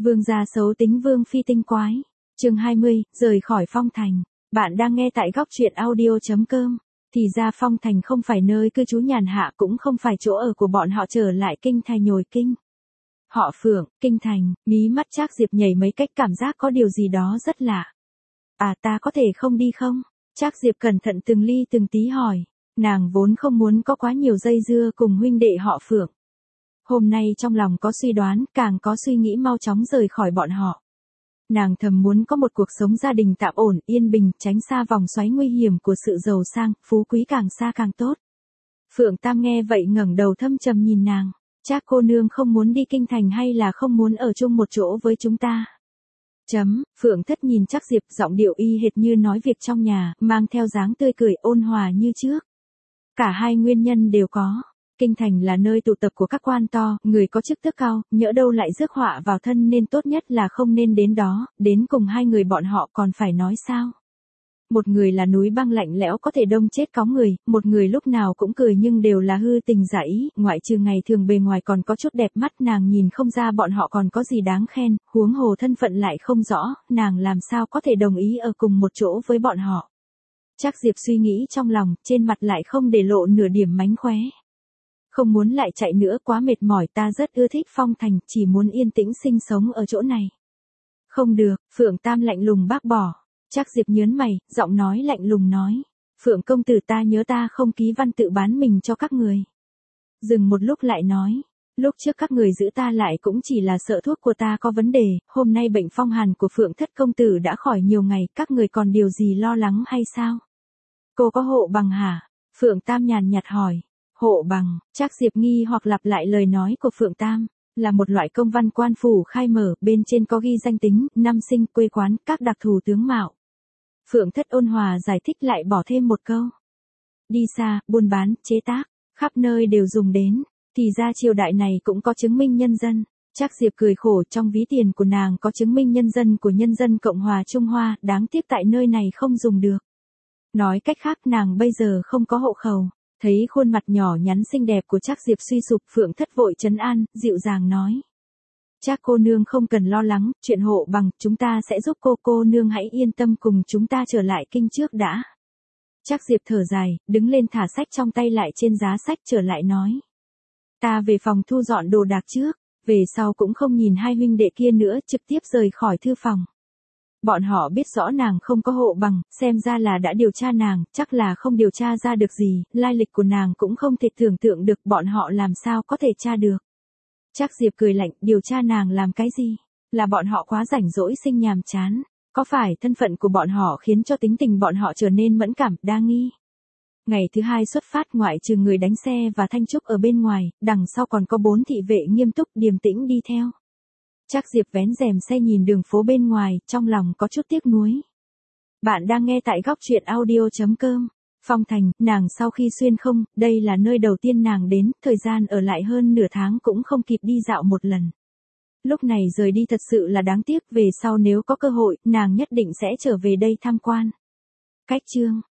Vương gia xấu tính vương phi tinh quái. Chương 20, rời khỏi Phong Thành. Bạn đang nghe tại góc truyện audio.com. Thì ra Phong Thành không phải nơi cư trú nhàn hạ, cũng không phải chỗ ở của bọn họ trở lại kinh thành nhồi kinh. Họ Phượng, kinh thành, mí mắt Trác Diệp nhảy mấy cách, cảm giác có điều gì đó rất lạ. À, ta có thể không đi không? Trác Diệp cẩn thận từng ly từng tí hỏi. Nàng vốn không muốn có quá nhiều dây dưa cùng huynh đệ họ Phượng. Hôm nay trong lòng có suy đoán, càng có suy nghĩ mau chóng rời khỏi bọn họ. Nàng thầm muốn có một cuộc sống gia đình tạm ổn, yên bình, tránh xa vòng xoáy nguy hiểm của sự giàu sang, phú quý, càng xa càng tốt. Phượng Tam nghe vậy ngẩng đầu thâm trầm nhìn nàng. Trác cô nương không muốn đi kinh thành hay là không muốn ở chung một chỗ với chúng ta? Phượng Thất nhìn Trác Diệp, giọng điệu y hệt như nói việc trong nhà, mang theo dáng tươi cười ôn hòa như trước. Cả hai nguyên nhân đều có. Kinh thành là nơi tụ tập của các quan to, người có chức tước cao, nhỡ đâu lại rước họa vào thân, nên tốt nhất là không nên đến đó. Đến cùng hai người bọn họ còn phải nói sao? Một người là núi băng lạnh lẽo có thể đông chết có người, một người lúc nào cũng cười nhưng đều là hư tình giả ý, ngoại trừ ngày thường bề ngoài còn có chút đẹp mắt, nàng nhìn không ra bọn họ còn có gì đáng khen, huống hồ thân phận lại không rõ, nàng làm sao có thể đồng ý ở cùng một chỗ với bọn họ. Trác Diệp suy nghĩ trong lòng, trên mặt lại không để lộ nửa điểm mánh khóe. Không muốn lại chạy nữa, quá mệt mỏi, ta rất ưa thích Phong Thành, chỉ muốn yên tĩnh sinh sống ở chỗ này. Không được, Phượng Tam lạnh lùng bác bỏ. Trác Diệp nhớn mày, giọng nói lạnh lùng nói. Phượng công tử, ta nhớ ta không ký văn tự bán mình cho các người. Dừng một lúc lại nói. Lúc trước các người giữ ta lại cũng chỉ là sợ thuốc của ta có vấn đề, hôm nay bệnh phong hàn của Phượng Thất công tử đã khỏi nhiều ngày, các người còn điều gì lo lắng hay sao? Cô có hộ bằng hả? Phượng Tam nhàn nhạt hỏi. Hộ bằng, Trác Diệp nghi hoặc lặp lại lời nói của Phượng Tam. Là một loại công văn quan phủ khai mở, bên trên có ghi danh tính, năm sinh, quê quán, các đặc thù tướng mạo. Phượng Thất ôn hòa giải thích lại bỏ thêm một câu. Đi xa, buôn bán, chế tác, khắp nơi đều dùng đến. Thì ra triều đại này cũng có chứng minh nhân dân. Trác Diệp cười khổ, trong ví tiền của nàng có chứng minh nhân dân của nhân dân Cộng hòa Trung Hoa, đáng tiếc tại nơi này không dùng được. Nói cách khác, nàng bây giờ không có hộ khẩu. Thấy khuôn mặt nhỏ nhắn xinh đẹp của Trác Diệp suy sụp, Phượng Thất vội trấn an, dịu dàng nói. Trác cô nương không cần lo lắng, chuyện hộ bằng, chúng ta sẽ giúp cô nương hãy yên tâm cùng chúng ta trở lại kinh trước đã. Trác Diệp thở dài, đứng lên thả sách trong tay lại trên giá sách trở lại nói. Ta về phòng thu dọn đồ đạc trước, về sau cũng không nhìn hai huynh đệ kia nữa, trực tiếp rời khỏi thư phòng. Bọn họ biết rõ nàng không có hộ bằng, xem ra là đã điều tra nàng, chắc là không điều tra ra được gì, lai lịch của nàng cũng không thể tưởng tượng được, bọn họ làm sao có thể tra được. Trác Diệp cười lạnh, điều tra nàng làm cái gì? Là bọn họ quá rảnh rỗi sinh nhàm chán. Có phải thân phận của bọn họ khiến cho tính tình bọn họ trở nên mẫn cảm, đa nghi? Ngày thứ hai xuất phát, ngoại trừ người đánh xe và Thanh Trúc ở bên ngoài, đằng sau còn có 4 thị vệ nghiêm túc điềm tĩnh đi theo. Trác Diệp vén rèm xe nhìn đường phố bên ngoài, trong lòng có chút tiếc nuối. Bạn đang nghe tại góc truyện audio.com. Phong Thành, nàng sau khi xuyên không, đây là nơi đầu tiên nàng đến, thời gian ở lại hơn nửa tháng cũng không kịp đi dạo một lần. Lúc này rời đi thật sự là đáng tiếc, về sau nếu có cơ hội, nàng nhất định sẽ trở về đây tham quan. Cách chương